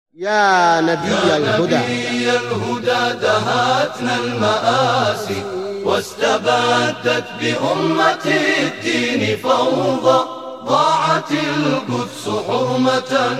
يا نبي الهدى دهتنا المآسي واستبدت بأمة الدين فوضى، ضاعت القدس حرمة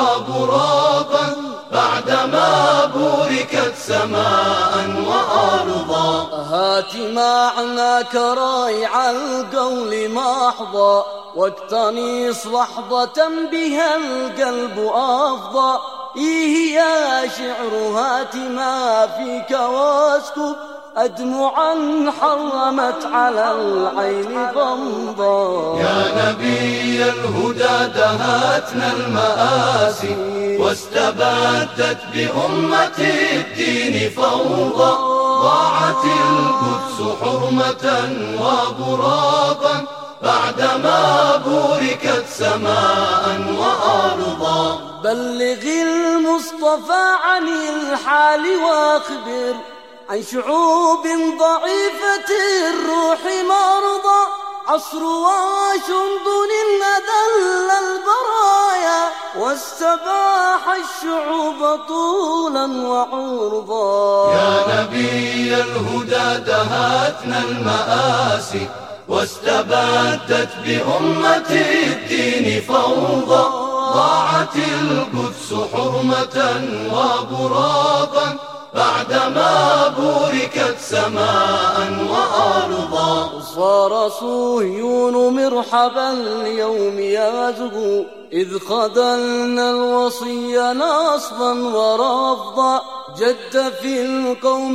وبراقا بعدما بوركت سماء وأرضا. هات معناك رايع القول محضا، واقتنص لحظة بها القلب أفضى. إيه يا شعر هات ما فيك واسكب أدمعا حرمت على العين غمضا. يا نبي الهدى دهتنا المآسي واستبدت بأمة الدين فوضى، ضاعت القدس حرمة وبراقا بعدما بوركت سماء وأرضا. بلغ المصطفى عن الحال واخبر عن شعوب ضعيفة الروح مرضى. عصر واشنطن أذل البرايا واستباح الشعوب طولا وعرضا. يا نبي الهدى دهتنا المآسي واستبدت بأمة الدين فوضى، ضاعت القدس حرمة وبراقا بعدما بوركت سماء وأرضا. صار صهيون مرحبا اليوم يزهو، إذ خذلنا الوصي نصبا ورفضا. جد في القوم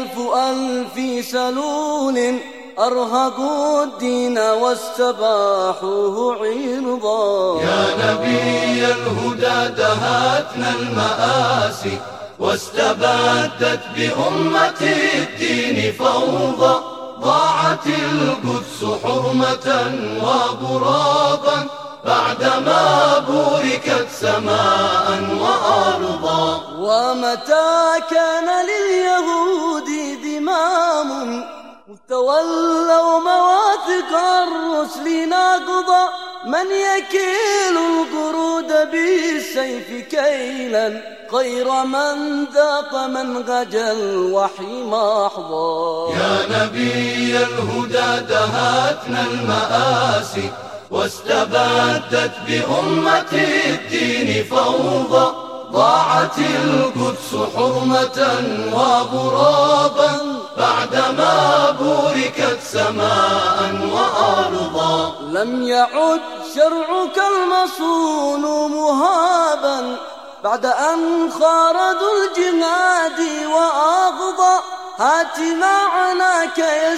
ألف سلول أرهقوا الدين واستباحوه عرضا. يا نبي الهدى دهتنا المآسي واستبدت بأمة الدين فوضى، ضاعت القدس حرمة وبراقا بعدما بوركت سماء وأرضا. ومتى كان لليهود ذمام تولوا مواثق الرسل ناقضا. من يكيل القرود بالسيف كيلا خير من ذاق منهج الوحي محضا. يا نبي الهدى دهتنا المآسي واستبدت بأمة الدين فوضى، ضاعت القدس حرمة وبراقا بعدما بوركت سماء وأرضا. لم يعد شرعك المصون مهابا بعد أن خارضوا الجهاد وأغضى. هات معناك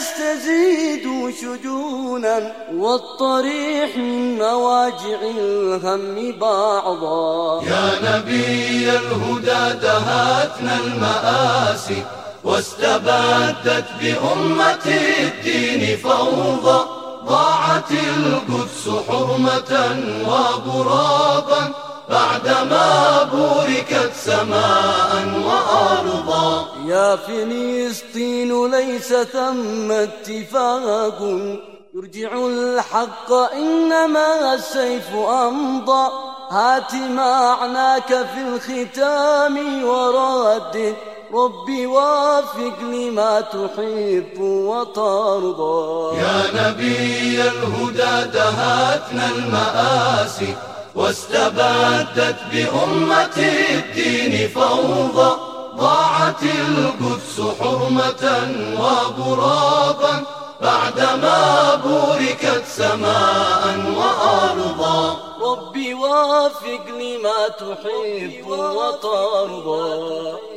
يستزيد شجونا والطريح من مواجع الهم بعضا. يا نبي الهدى دهتنا المآسي واستبدت بأمة الدين فوضى، ضاعت القدس حرمة وبراقا بعدما بوركت سماء وأرضا. يا فلسطين ليس ثم اتفاق يرجع الحق إنما السيف أمضى. هات معناك في الختام ورد ربي وافق لما تحب وترضى. يا نبي الهدى دهتنا المآسي واستبدت بأمة الدين فوضى، ضاعت القدس حرمة وبراقا بعدما بوركت سماء وأرضا. ربي وافق لما تحب وترضى.